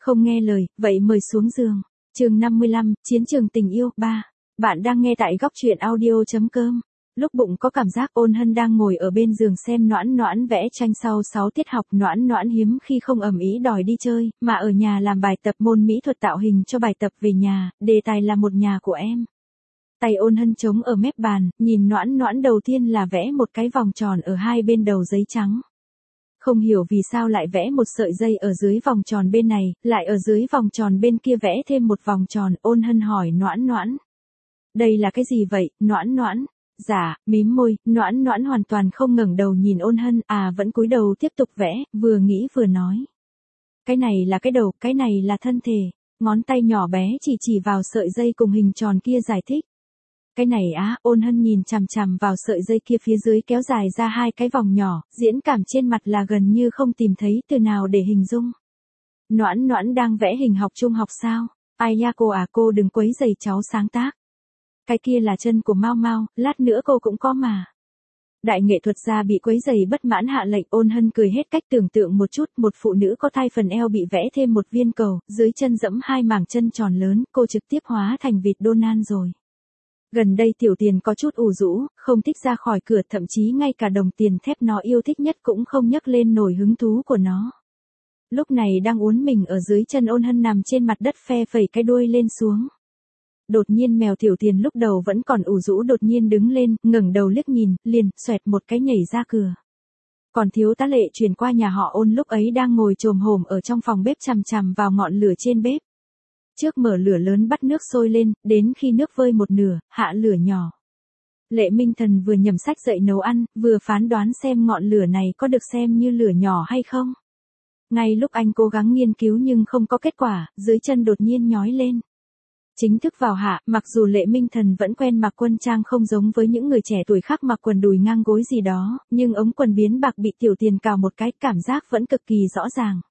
Không nghe lời, vậy mời xuống giường. Chương 55, Chiến trường tình yêu 3. Bạn đang nghe tại góc truyện audio.com. Lúc bụng có cảm giác Ôn Hân đang ngồi ở bên giường xem Noãn Noãn vẽ tranh sau 6 tiết học. Noãn Noãn hiếm khi không ầm ĩ đòi đi chơi, mà ở nhà làm bài tập môn mỹ thuật tạo hình cho bài tập về nhà, đề tài là một nhà của em. Tay Ôn Hân trống ở mép bàn, nhìn Noãn Noãn đầu tiên là vẽ một cái vòng tròn ở hai bên đầu giấy trắng. Không hiểu vì sao lại vẽ một sợi dây ở dưới vòng tròn bên này, lại ở dưới vòng tròn bên kia vẽ thêm một vòng tròn. Ôn Hân hỏi Noãn Noãn. Đây là cái gì vậy, Noãn Noãn? Dạ, mím môi, Noãn Noãn hoàn toàn không ngẩng đầu nhìn Ôn Hân, vẫn cúi đầu tiếp tục vẽ, vừa nghĩ vừa nói. Cái này là cái đầu, cái này là thân thể. Ngón tay nhỏ bé chỉ vào sợi dây cùng hình tròn kia giải thích. Cái này Ôn Hân nhìn chằm chằm vào sợi dây kia phía dưới kéo dài ra hai cái vòng nhỏ, diễn cảm trên mặt là gần như không tìm thấy từ nào để hình dung. Noãn Noãn đang vẽ hình học trung học sao? Ai nha cô đừng quấy rầy cháu sáng tác. Cái kia là chân của Mau Mau, lát nữa cô cũng có mà. Đại nghệ thuật gia bị quấy rầy bất mãn hạ lệnh. Ôn Hân cười hết cách tưởng tượng một chút, một phụ nữ có thai phần eo bị vẽ thêm một viên cầu, dưới chân dẫm hai mảng chân tròn lớn, cô trực tiếp hóa thành vịt Donald rồi. Gần đây Tiểu Tiền có chút ủ rũ, không thích ra khỏi cửa, thậm chí ngay cả đồng tiền thép nó yêu thích nhất cũng không nhấc lên nổi hứng thú của nó. Lúc này đang uốn mình ở dưới chân Ôn Hân nằm trên mặt đất phe phẩy cái đuôi lên xuống. Đột nhiên mèo Tiểu Tiền lúc đầu vẫn còn ủ rũ đột nhiên đứng lên, ngẩng đầu liếc nhìn, liền xoẹt một cái nhảy ra cửa. Còn thiếu tá Lệ chuyển qua nhà họ Ôn lúc ấy đang ngồi chồm hổm ở trong phòng bếp chằm chằm vào ngọn lửa trên bếp. Trước mở lửa lớn bắt nước sôi lên, đến khi nước vơi một nửa, hạ lửa nhỏ. Lệ Minh Thần vừa nhẩm sách dậy nấu ăn, vừa phán đoán xem ngọn lửa này có được xem như lửa nhỏ hay không. Ngay lúc anh cố gắng nghiên cứu nhưng không có kết quả, dưới chân đột nhiên nhói lên. Chính thức vào hạ, mặc dù Lệ Minh Thần vẫn quen mặc quân trang không giống với những người trẻ tuổi khác mặc quần đùi ngang gối gì đó, nhưng ống quần biến bạc bị Tiểu Tiền cào một cái, cảm giác vẫn cực kỳ rõ ràng.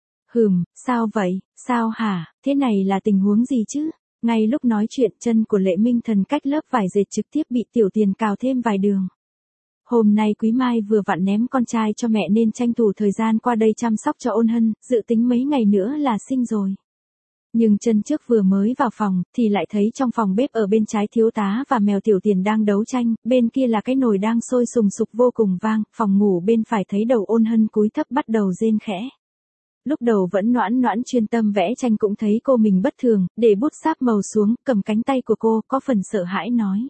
Sao vậy, sao hả, thế này là tình huống gì chứ? Ngay lúc nói chuyện chân của Lệ Minh Thần cách lớp vải dệt trực tiếp bị Tiểu Tiền cào thêm vài đường. Hôm nay Quý Mai vừa vặn ném con trai cho mẹ nên tranh thủ thời gian qua đây chăm sóc cho Ôn Hân, dự tính mấy ngày nữa là sinh rồi. Nhưng chân trước vừa mới vào phòng, thì lại thấy trong phòng bếp ở bên trái thiếu tá và mèo Tiểu Tiền đang đấu tranh, bên kia là cái nồi đang sôi sùng sục vô cùng vang, phòng ngủ bên phải thấy đầu Ôn Hân cúi thấp bắt đầu rên khẽ. Lúc đầu vẫn Noãn Noãn chuyên tâm vẽ tranh cũng thấy cô mình bất thường, để bút sáp màu xuống, cầm cánh tay của cô, có phần sợ hãi nói.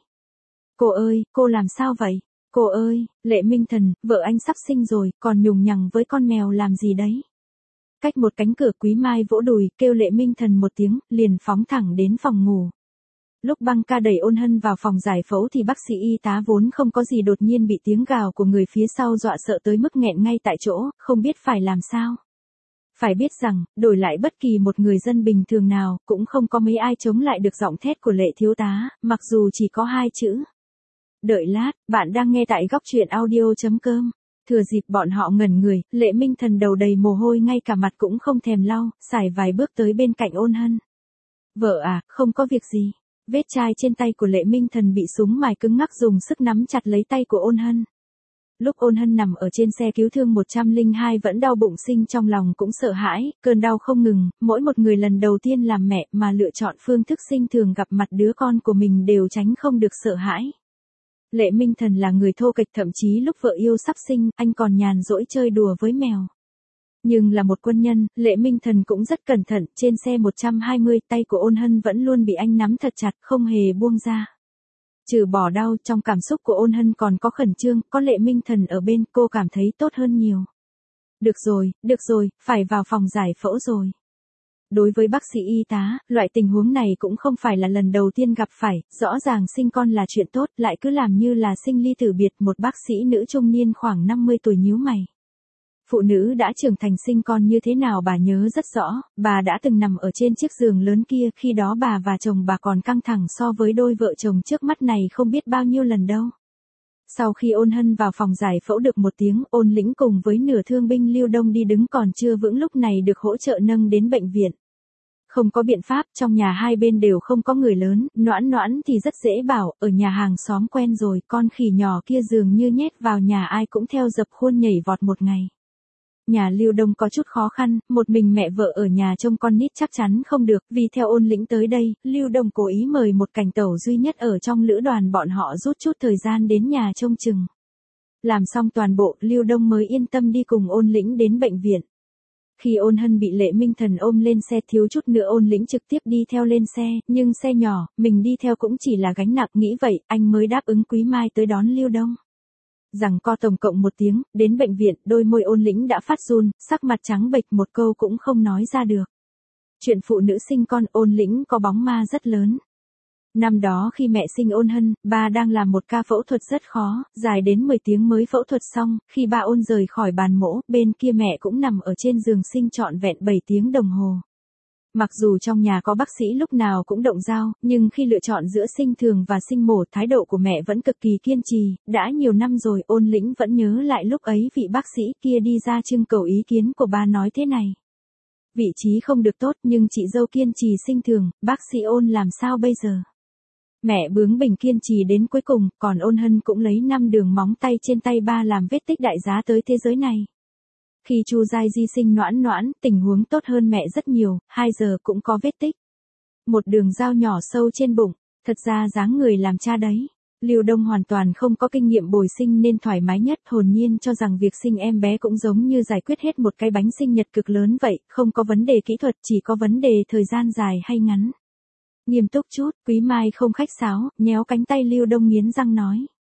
Cô ơi, cô làm sao vậy? Cô ơi, Lệ Minh Thần, vợ anh sắp sinh rồi, còn nhùng nhằng với con mèo làm gì đấy? Cách một cánh cửa Quý Mai vỗ đùi, kêu Lệ Minh Thần một tiếng, liền phóng thẳng đến phòng ngủ. Lúc băng ca đẩy Ôn Hân vào phòng giải phẫu thì bác sĩ y tá vốn không có gì đột nhiên bị tiếng gào của người phía sau dọa sợ tới mức nghẹn ngay tại chỗ, không biết phải làm sao. Phải biết rằng, đổi lại bất kỳ một người dân bình thường nào, cũng không có mấy ai chống lại được giọng thét của Lệ thiếu tá, mặc dù chỉ có 2 chữ. Đợi lát, bạn đang nghe tại góc truyện audio.com. Thừa dịp bọn họ ngẩn người, Lệ Minh Thần đầu đầy mồ hôi ngay cả mặt cũng không thèm lau, xài vài bước tới bên cạnh Ôn Hân. Vợ không có việc gì. Vết chai trên tay của Lệ Minh Thần bị súng mài cứng ngắc dùng sức nắm chặt lấy tay của Ôn Hân. Lúc Ôn Hân nằm ở trên xe cứu thương 102 vẫn đau bụng sinh trong lòng cũng sợ hãi, cơn đau không ngừng, mỗi một người lần đầu tiên làm mẹ mà lựa chọn phương thức sinh thường gặp mặt đứa con của mình đều tránh không được sợ hãi. Lệ Minh Thần là người thô kệch, thậm chí lúc vợ yêu sắp sinh, anh còn nhàn rỗi chơi đùa với mèo. Nhưng là một quân nhân, Lệ Minh Thần cũng rất cẩn thận, trên xe 120 tay của Ôn Hân vẫn luôn bị anh nắm thật chặt, không hề buông ra. Trừ bỏ đau, trong cảm xúc của Ôn Hân còn có khẩn trương, có Lệ Minh Thần ở bên, cô cảm thấy tốt hơn nhiều. Được rồi, phải vào phòng giải phẫu rồi. Đối với bác sĩ y tá, loại tình huống này cũng không phải là lần đầu tiên gặp phải, rõ ràng sinh con là chuyện tốt, lại cứ làm như là sinh ly tử biệt. Một bác sĩ nữ trung niên khoảng 50 tuổi nhíu mày. Phụ nữ đã trưởng thành sinh con như thế nào bà nhớ rất rõ, bà đã từng nằm ở trên chiếc giường lớn kia, khi đó bà và chồng bà còn căng thẳng so với đôi vợ chồng trước mắt này không biết bao nhiêu lần đâu. Sau khi Ôn Hân vào phòng giải phẫu được 1 tiếng, Ôn Lĩnh cùng với nửa thương binh Lưu Đông đi đứng còn chưa vững lúc này được hỗ trợ nâng đến bệnh viện. Không có biện pháp, trong nhà hai bên đều không có người lớn, Noãn Noãn thì rất dễ bảo, ở nhà hàng xóm quen rồi, con khỉ nhỏ kia dường như nhét vào nhà ai cũng theo dập khuôn nhảy vọt một ngày. nhà Lưu Đông có chút khó khăn, một mình mẹ vợ ở nhà trông con nít chắc chắn không được, vì theo Ôn Lĩnh tới đây, Lưu Đông cố ý mời một cảnh tẩu duy nhất ở trong lữ đoàn bọn họ rút chút thời gian đến nhà trông chừng. Làm xong toàn bộ, Lưu Đông mới yên tâm đi cùng Ôn Lĩnh đến bệnh viện. Khi Ôn Hân bị Lệ Minh Thần ôm lên xe thiếu chút nữa Ôn Lĩnh trực tiếp đi theo lên xe, nhưng xe nhỏ, mình đi theo cũng chỉ là gánh nặng, nghĩ vậy, anh mới đáp ứng Quý Mai tới đón Lưu Đông. Rằng co tổng cộng 1 tiếng, đến bệnh viện, đôi môi Ôn Lĩnh đã phát run, sắc mặt trắng bệch một câu cũng không nói ra được. Chuyện phụ nữ sinh con, Ôn Lĩnh có bóng ma rất lớn. Năm đó khi mẹ sinh Ôn Hân, ba đang làm một ca phẫu thuật rất khó, dài đến 10 tiếng mới phẫu thuật xong, khi ba Ôn rời khỏi bàn mổ, bên kia mẹ cũng nằm ở trên giường sinh trọn vẹn 7 tiếng đồng hồ. Mặc dù trong nhà có bác sĩ lúc nào cũng động dao, nhưng khi lựa chọn giữa sinh thường và sinh mổ, thái độ của mẹ vẫn cực kỳ kiên trì, đã nhiều năm rồi Ôn Lĩnh vẫn nhớ lại lúc ấy vị bác sĩ kia đi ra trưng cầu ý kiến của ba nói thế này. Vị trí không được tốt nhưng chị dâu kiên trì sinh thường, bác sĩ Ôn làm sao bây giờ? Mẹ bướng bỉnh kiên trì đến cuối cùng, còn Ôn Hân cũng lấy 5 đường móng tay trên tay ba làm vết tích đại giá tới thế giới này. Khi Chu Giai Di sinh Noãn Noãn, tình huống tốt hơn mẹ rất nhiều, 2 giờ cũng có vết tích. Một đường dao nhỏ sâu trên bụng, thật ra dáng người làm cha đấy. Lưu Đông hoàn toàn không có kinh nghiệm bồi sinh nên thoải mái nhất, hồn nhiên cho rằng việc sinh em bé cũng giống như giải quyết hết một cái bánh sinh nhật cực lớn vậy, không có vấn đề kỹ thuật, chỉ có vấn đề thời gian dài hay ngắn. Nghiêm túc chút, Quý Mai không khách sáo, nhéo cánh tay Lưu Đông nghiến răng nói.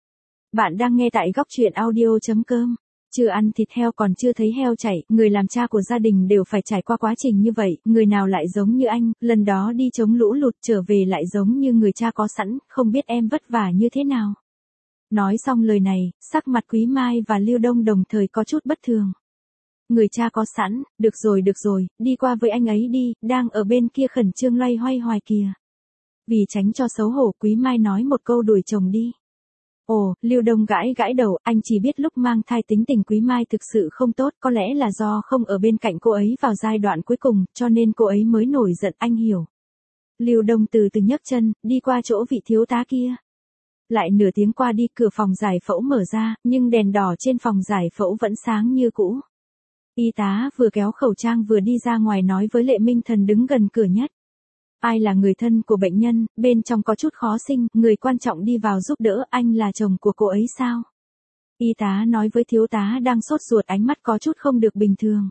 Bạn đang nghe tại góc truyện audio.com. Chưa ăn thịt heo còn chưa thấy heo chảy, người làm cha của gia đình đều phải trải qua quá trình như vậy, người nào lại giống như anh, lần đó đi chống lũ lụt trở về lại giống như người cha có sẵn, không biết em vất vả như thế nào. Nói xong lời này, sắc mặt Quý Mai và Lưu Đông đồng thời có chút bất thường. Người cha có sẵn, được rồi, đi qua với anh ấy đi, đang ở bên kia khẩn trương loay hoay hoài kìa. Vì tránh cho xấu hổ Quý Mai nói một câu đuổi chồng đi. Ồ, Lưu Đông gãi đầu, anh chỉ biết lúc mang thai tính tình Quý Mai thực sự không tốt, có lẽ là do không ở bên cạnh cô ấy vào giai đoạn cuối cùng, cho nên cô ấy mới nổi giận, anh hiểu. Lưu Đông từ từ nhấc chân, đi qua chỗ vị thiếu tá kia. Lại nửa tiếng qua đi, cửa phòng giải phẫu mở ra, nhưng đèn đỏ trên phòng giải phẫu vẫn sáng như cũ. Y tá vừa kéo khẩu trang vừa đi ra ngoài nói với Lệ Minh Thần đứng gần cửa nhất. Ai là người thân của bệnh nhân, bên trong có chút khó sinh, người quan trọng đi vào giúp đỡ, anh là chồng của cô ấy sao? Y tá nói với thiếu tá đang sốt ruột, ánh mắt có chút không được bình thường.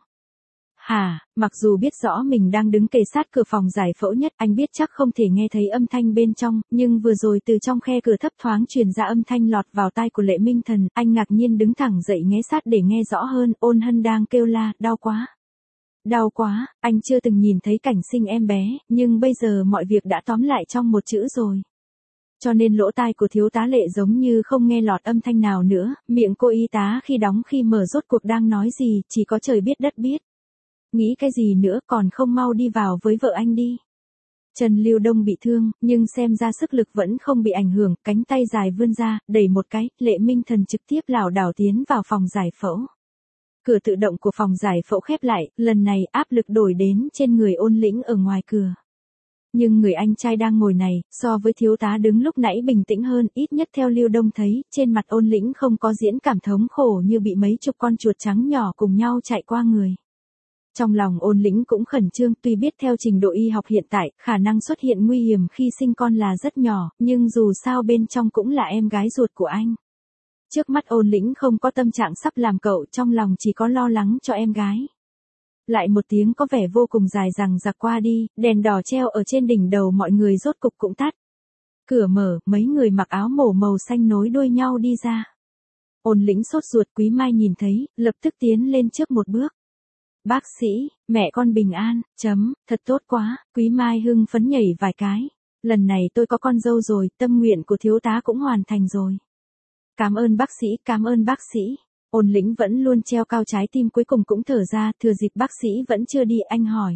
Hả, mặc dù biết rõ mình đang đứng kề sát cửa phòng giải phẫu nhất, anh biết chắc không thể nghe thấy âm thanh bên trong, nhưng vừa rồi từ trong khe cửa thấp thoáng truyền ra âm thanh lọt vào tai của Lệ Minh Thần, anh ngạc nhiên đứng thẳng dậy nghé sát để nghe rõ hơn, Ôn Hân đang kêu la, đau quá. Đau quá, anh chưa từng nhìn thấy cảnh sinh em bé, nhưng bây giờ mọi việc đã tóm lại trong một chữ rồi. Cho nên lỗ tai của thiếu tá Lệ giống như không nghe lọt âm thanh nào nữa, miệng cô y tá khi đóng khi mở rốt cuộc đang nói gì, chỉ có trời biết đất biết. Nghĩ cái gì nữa, còn không mau đi vào với vợ anh đi. Trần Lưu Đông bị thương, nhưng xem ra sức lực vẫn không bị ảnh hưởng, cánh tay dài vươn ra, đẩy một cái, Lệ Minh Thần trực tiếp lảo đảo tiến vào phòng giải phẫu. Cửa tự động của phòng giải phẫu khép lại, lần này áp lực đổi đến trên người Ôn Lĩnh ở ngoài cửa. Nhưng người anh trai đang ngồi này, so với thiếu tá đứng lúc nãy bình tĩnh hơn, ít nhất theo Lưu Đông thấy, trên mặt Ôn Lĩnh không có diễn cảm thống khổ như bị mấy chục con chuột trắng nhỏ cùng nhau chạy qua người. Trong lòng Ôn Lĩnh cũng khẩn trương, tuy biết theo trình độ y học hiện tại, khả năng xuất hiện nguy hiểm khi sinh con là rất nhỏ, nhưng dù sao bên trong cũng là em gái ruột của anh. Trước mắt Ôn Lĩnh không có tâm trạng sắp làm cậu, trong lòng chỉ có lo lắng cho em gái. Lại một tiếng có vẻ vô cùng dài dằng dặc qua đi, đèn đỏ treo ở trên đỉnh đầu mọi người rốt cục cũng tắt. Cửa mở, mấy người mặc áo mổ màu xanh nối đuôi nhau đi ra. Ôn Lĩnh sốt ruột, Quý Mai nhìn thấy, lập tức tiến lên trước một bước. Bác sĩ, mẹ con bình an, thật tốt quá, Quý Mai hưng phấn nhảy vài cái. Lần này tôi có con dâu rồi, tâm nguyện của thiếu tá cũng hoàn thành rồi. Cảm ơn bác sĩ. Ôn Lĩnh vẫn luôn treo cao trái tim cuối cùng cũng thở ra, thừa dịp bác sĩ vẫn chưa đi, anh hỏi.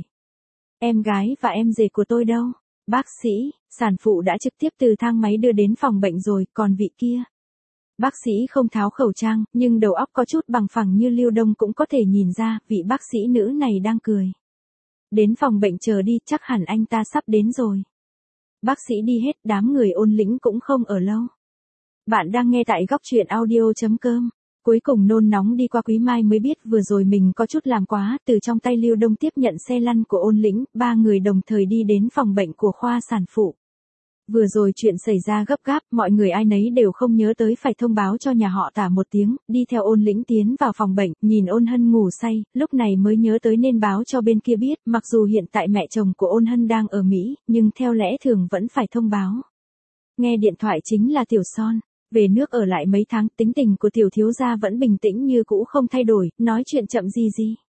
Em gái và em rể của tôi đâu? Bác sĩ, sản phụ đã trực tiếp từ thang máy đưa đến phòng bệnh rồi, còn vị kia. Bác sĩ không tháo khẩu trang, nhưng đầu óc có chút bằng phẳng như Lưu Đông cũng có thể nhìn ra, vị bác sĩ nữ này đang cười. Đến phòng bệnh chờ đi, chắc hẳn anh ta sắp đến rồi. Bác sĩ đi hết, đám người Ôn Lĩnh cũng không ở lâu. Bạn đang nghe tại góc truyện audio.com. Cuối cùng nôn nóng đi qua Quý Mai mới biết vừa rồi mình có chút làm quá, từ trong tay Lưu Đông tiếp nhận xe lăn của Ôn Lĩnh, ba người đồng thời đi đến phòng bệnh của khoa sản phụ. Vừa rồi chuyện xảy ra gấp gáp, mọi người ai nấy đều không nhớ tới phải thông báo cho nhà họ Tả một tiếng, đi theo Ôn Lĩnh tiến vào phòng bệnh, nhìn Ôn Hân ngủ say, lúc này mới nhớ tới nên báo cho bên kia biết, mặc dù hiện tại mẹ chồng của Ôn Hân đang ở Mỹ, nhưng theo lẽ thường vẫn phải thông báo. Nghe điện thoại chính là Tiểu Son. Về nước ở lại mấy tháng, tính tình của tiểu thiếu gia vẫn bình tĩnh như cũ không thay đổi, nói chuyện chậm gì.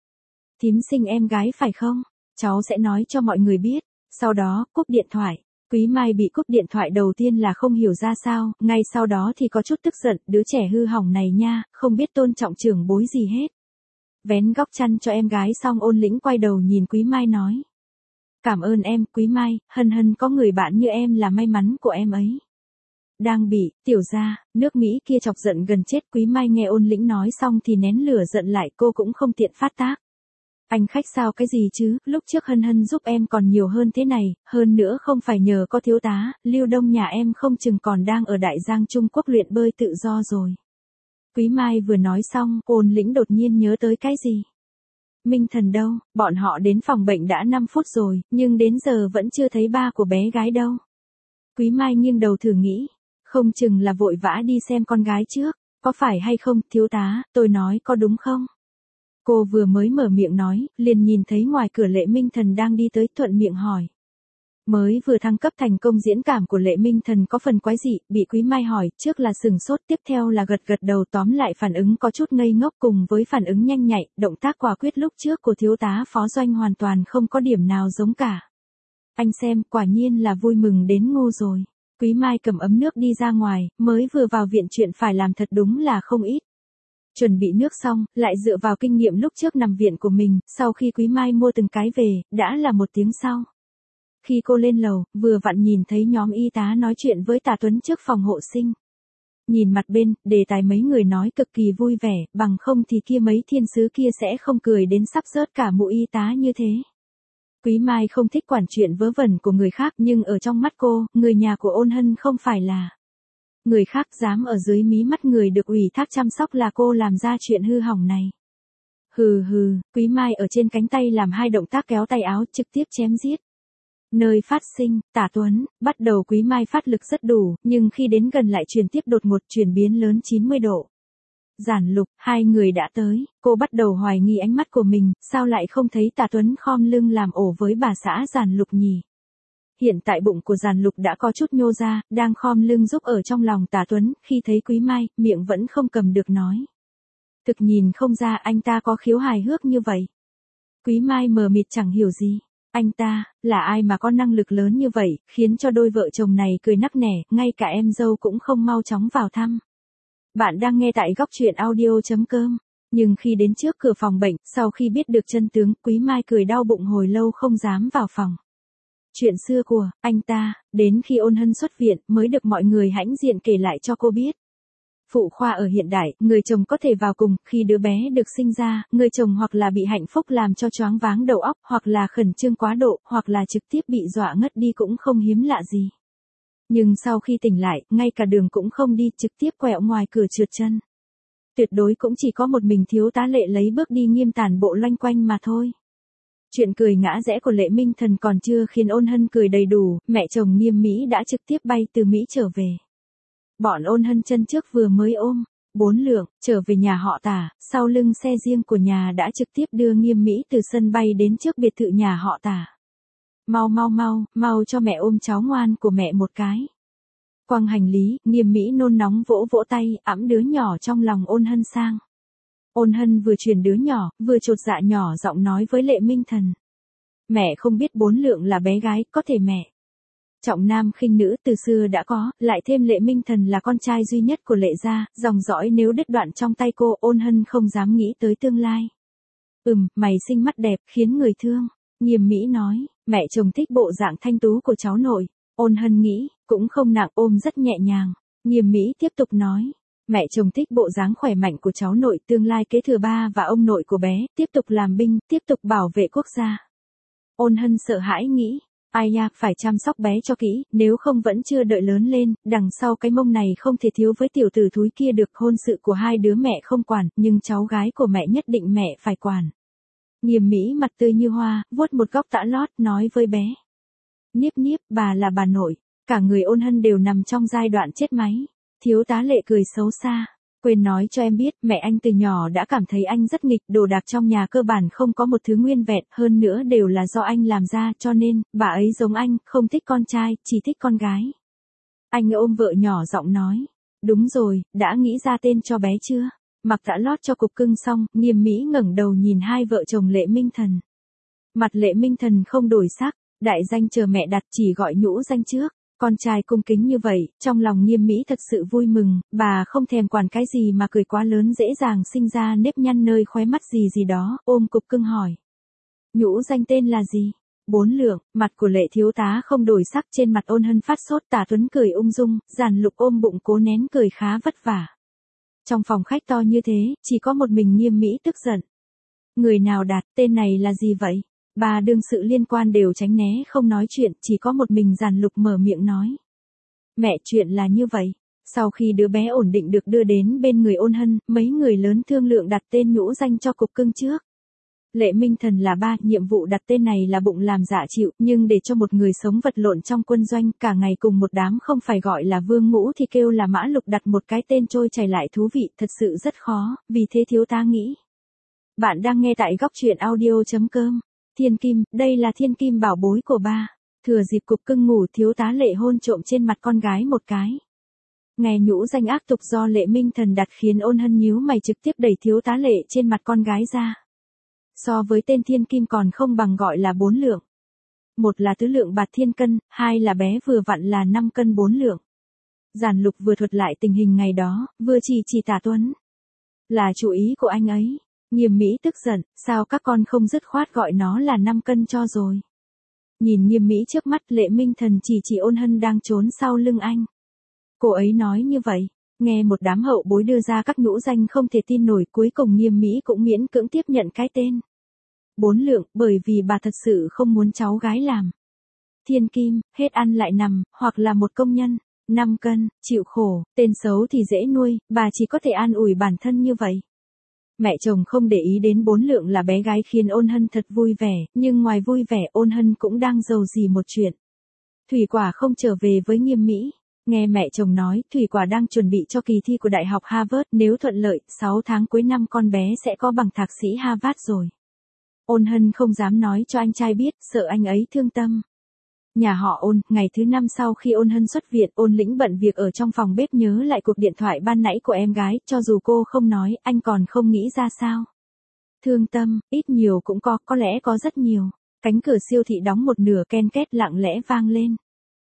Thím sinh em gái phải không? Cháu sẽ nói cho mọi người biết. Sau đó, cúp điện thoại. Quý Mai bị cúp điện thoại đầu tiên là không hiểu ra sao, ngay sau đó thì có chút tức giận, đứa trẻ hư hỏng này nha, không biết tôn trọng trưởng bối gì hết. Vén góc chăn cho em gái xong Ôn Lĩnh quay đầu nhìn Quý Mai nói. Cảm ơn em, Quý Mai, Hân có người bạn như em là may mắn của em ấy. Đang bị, tiểu gia, nước Mỹ kia chọc giận gần chết. Quý Mai nghe Ôn Lĩnh nói xong thì nén lửa giận lại, cô cũng không tiện phát tác. Anh khách sao cái gì chứ, lúc trước Hân giúp em còn nhiều hơn thế này, hơn nữa không phải nhờ có thiếu tá, Lưu Đông nhà em không chừng còn đang ở Đại Giang Trung Quốc luyện bơi tự do rồi. Quý Mai vừa nói xong, Ôn Lĩnh đột nhiên nhớ tới cái gì. Minh Thần đâu, bọn họ đến phòng bệnh đã 5 phút rồi, nhưng đến giờ vẫn chưa thấy ba của bé gái đâu. Quý Mai nghiêng đầu thử nghĩ. Không chừng là vội vã đi xem con gái trước, có phải hay không, thiếu tá, tôi nói có đúng không? Cô vừa mới mở miệng nói, liền nhìn thấy ngoài cửa Lệ Minh Thần đang đi tới, thuận miệng hỏi. Mới vừa thăng cấp thành công diễn cảm của Lệ Minh Thần có phần quái dị, bị Quý Mai hỏi, trước là sừng sốt, tiếp theo là gật đầu, tóm lại phản ứng có chút ngây ngốc cùng với phản ứng nhanh nhạy, động tác quả quyết lúc trước của thiếu tá Phó Doanh hoàn toàn không có điểm nào giống cả. Anh xem, quả nhiên là vui mừng đến ngu rồi. Quý Mai cầm ấm nước đi ra ngoài, mới vừa vào viện chuyện phải làm thật đúng là không ít. Chuẩn bị nước xong, lại dựa vào kinh nghiệm lúc trước nằm viện của mình, sau khi Quý Mai mua từng cái về, đã là 1 tiếng sau. Khi cô lên lầu, vừa vặn nhìn thấy nhóm y tá nói chuyện với Tả Tuấn trước phòng hộ sinh. Nhìn mặt bên, đề tài mấy người nói cực kỳ vui vẻ, bằng không thì kia mấy thiên sứ kia sẽ không cười đến sắp rớt cả mũ y tá như thế. Quý Mai không thích quản chuyện vớ vẩn của người khác, nhưng ở trong mắt cô, người nhà của Ôn Hân không phải là người khác, dám ở dưới mí mắt người được ủy thác chăm sóc là cô làm ra chuyện hư hỏng này. Hừ, Quý Mai ở trên cánh tay làm 2 động tác kéo tay áo, trực tiếp chém giết. Nơi phát sinh, Tả Tuấn, bắt đầu Quý Mai phát lực rất đủ, nhưng khi đến gần lại chuyển tiếp đột ngột, chuyển biến lớn 90 độ. Giản Lục, 2 người đã tới, cô bắt đầu hoài nghi ánh mắt của mình, sao lại không thấy Tả Tuấn khom lưng làm ổ với bà xã Giản Lục nhỉ? Hiện tại bụng của Giản Lục đã có chút nhô ra, đang khom lưng giúp ở trong lòng Tả Tuấn, khi thấy Quý Mai, miệng vẫn không cầm được nói. Thực nhìn không ra anh ta có khiếu hài hước như vậy. Quý Mai mờ mịt chẳng hiểu gì. Anh ta, là ai mà có năng lực lớn như vậy, khiến cho đôi vợ chồng này cười nắc nẻ, ngay cả em dâu cũng không mau chóng vào thăm. Bạn đang nghe tại góc truyện audio.com. Nhưng khi đến trước cửa phòng bệnh, sau khi biết được chân tướng, Quý Mai cười đau bụng hồi lâu không dám vào phòng. Chuyện xưa của anh ta, đến khi Ôn Hân xuất viện, mới được mọi người hãnh diện kể lại cho cô biết. Phụ khoa ở hiện đại, người chồng có thể vào cùng, khi đứa bé được sinh ra, người chồng hoặc là bị hạnh phúc làm cho choáng váng đầu óc, hoặc là khẩn trương quá độ, hoặc là trực tiếp bị dọa ngất đi cũng không hiếm lạ gì. Nhưng sau khi tỉnh lại, ngay cả đường cũng không đi, trực tiếp quẹo ngoài cửa trượt chân. Tuyệt đối cũng chỉ có một mình thiếu tá Lệ lấy bước đi nghiêm tản bộ loanh quanh mà thôi. Chuyện cười ngã rẽ của Lệ Minh Thần còn chưa khiến Ôn Hân cười đầy đủ, mẹ chồng Nghiêm Mỹ đã trực tiếp bay từ Mỹ trở về. Bọn Ôn Hân chân trước vừa mới ôm 4 lượng, trở về nhà họ Tả, sau lưng xe riêng của nhà đã trực tiếp đưa Nghiêm Mỹ từ sân bay đến trước biệt thự nhà họ Tả. Mau cho mẹ ôm cháu ngoan của mẹ một cái. Quăng hành lý, Nghiêm Mỹ nôn nóng vỗ tay, ẵm đứa nhỏ trong lòng Ôn Hân sang. Ôn Hân vừa truyền đứa nhỏ, vừa chột dạ nhỏ giọng nói với Lệ Minh Thần. Mẹ không biết 4 lượng là bé gái, có thể mẹ. Trọng nam khinh nữ từ xưa đã có, lại thêm Lệ Minh Thần là con trai duy nhất của Lệ gia, dòng dõi nếu đứt đoạn trong tay cô, Ôn Hân không dám nghĩ tới tương lai. Mày xinh mắt đẹp, khiến người thương. Nghiêm Mỹ nói, mẹ chồng thích bộ dạng thanh tú của cháu nội. Ôn Hân nghĩ, cũng không nặng, ôm rất nhẹ nhàng. Nghiêm Mỹ tiếp tục nói, mẹ chồng thích bộ dáng khỏe mạnh của cháu nội, tương lai kế thừa ba và ông nội của bé, tiếp tục làm binh, tiếp tục bảo vệ quốc gia. Ôn Hân sợ hãi nghĩ, Ai nha, phải chăm sóc bé cho kỹ, nếu không vẫn chưa đợi lớn lên, đằng sau cái mông này không thể thiếu với tiểu tử thúi kia được. Hôn sự của hai đứa mẹ không quản, nhưng cháu gái của mẹ nhất định mẹ phải quản. Nghiêm Mỹ mặt tươi như hoa, vuốt một góc tã lót, nói với bé. Niếp niếp, bà là bà nội. Cả người Ôn Hân đều nằm trong giai đoạn chết máy. Thiếu tá Lệ cười xấu xa. Quên nói cho em biết, mẹ anh từ nhỏ đã cảm thấy anh rất nghịch, đồ đạc trong nhà cơ bản không có một thứ nguyên vẹn, hơn nữa đều là do anh làm ra, cho nên, bà ấy giống anh, không thích con trai, chỉ thích con gái. Anh ôm vợ nhỏ giọng nói. Đúng rồi, đã nghĩ ra tên cho bé chưa? Mặc tã lót cho cục cưng xong, Nghiêm Mỹ ngẩng đầu nhìn hai vợ chồng Lệ Minh Thần. Mặt Lệ Minh Thần không đổi sắc, đại danh chờ mẹ đặt, chỉ gọi nhũ danh trước. Con trai cung kính như vậy, trong lòng Nghiêm Mỹ thật sự vui mừng, bà không thèm quản cái gì mà cười quá lớn dễ dàng sinh ra nếp nhăn nơi khóe mắt gì gì đó, ôm cục cưng hỏi. Nhũ danh tên là gì? 4 Lượng. Mặt của Lệ thiếu tá không đổi sắc, trên mặt Ôn Hân phát sốt. Tả Tuấn cười ung dung, Giản Lục ôm bụng cố nén cười khá vất vả. Trong phòng khách to như thế, chỉ có một mình Nghiêm Mỹ tức giận. Người nào đặt tên này là gì vậy? Ba đương sự liên quan đều tránh né không nói chuyện, chỉ có một mình Giản Lục mở miệng nói. Mẹ, chuyện là như vậy. Sau khi đứa bé ổn định được đưa đến bên người Ôn Hân, mấy người lớn thương lượng đặt tên nhũ danh cho cục cưng trước. Lệ Minh Thần là ba, nhiệm vụ đặt tên này là bụng làm dạ chịu, nhưng để cho một người sống vật lộn trong quân doanh, cả ngày cùng một đám không phải gọi là Vương Ngũ thì kêu là Mã Lục, đặt một cái tên trôi chảy lại thú vị, thật sự rất khó, vì thế thiếu tá nghĩ. Bạn đang nghe tại góc truyện audio.com. Thiên Kim, đây là Thiên Kim bảo bối của ba. Thừa dịp cục cưng ngủ, thiếu tá Lệ hôn trộm trên mặt con gái một cái. Nghe nhũ danh ác tục do Lệ Minh Thần đặt khiến Ôn Hân nhíu mày, trực tiếp đẩy thiếu tá Lệ trên mặt con gái ra. So với tên Thiên Kim còn không bằng gọi là 4 Lượng. Một là tứ lượng bạt thiên cân, hai là bé vừa vặn là 5 cân 4 lượng. Giản Lục vừa thuật lại tình hình ngày đó, vừa chỉ Tả Tuấn. Là chủ ý của anh ấy. Nghiêm Mỹ tức giận, sao các con không dứt khoát gọi nó là 5 cân cho rồi. Nhìn Nghiêm Mỹ trước mắt, Lệ Minh Thần chỉ Ôn Hân đang trốn sau lưng anh. Cô ấy nói như vậy, nghe một đám hậu bối đưa ra các nhũ danh không thể tin nổi, cuối cùng Nghiêm Mỹ cũng miễn cưỡng tiếp nhận cái tên 4 Lượng, bởi vì bà thật sự không muốn cháu gái làm Thiên Kim, hết ăn lại nằm, hoặc là một công nhân, 5 cân, chịu khổ, tên xấu thì dễ nuôi, bà chỉ có thể an ủi bản thân như vậy. Mẹ chồng không để ý đến 4 Lượng là bé gái khiến Ôn Hân thật vui vẻ, nhưng ngoài vui vẻ Ôn Hân cũng đang rầu rĩ một chuyện. Thủy Quả không trở về với Nghiêm Mỹ. Nghe mẹ chồng nói, Thủy Quả đang chuẩn bị cho kỳ thi của Đại học Harvard, nếu thuận lợi, 6 tháng cuối năm con bé sẽ có bằng thạc sĩ Harvard rồi. Ôn Hân không dám nói cho anh trai biết, sợ anh ấy thương tâm. Nhà họ Ôn, ngày thứ 5 sau khi Ôn Hân xuất viện, Ôn Lĩnh bận việc ở trong phòng bếp nhớ lại cuộc điện thoại ban nãy của em gái, cho dù cô không nói, anh còn không nghĩ ra sao. Thương tâm, ít nhiều cũng có lẽ có rất nhiều. Cánh cửa siêu thị đóng một nửa, ken két lặng lẽ vang lên.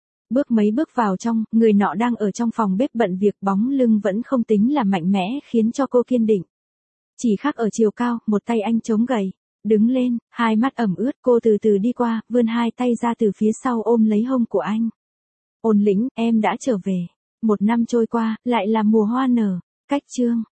Mấy bước vào trong, người nọ đang ở trong phòng bếp bận việc, bóng lưng vẫn không tính là mạnh mẽ, khiến cho cô kiên định. Chỉ khác ở chiều cao, một tay anh chống gầy. Đứng lên, hai mắt ẩm ướt, cô từ từ đi qua, vươn hai tay ra từ phía sau ôm lấy hông của anh. Ôn Lĩnh, em đã trở về. 1 năm trôi qua, lại là mùa hoa nở. Cách chương.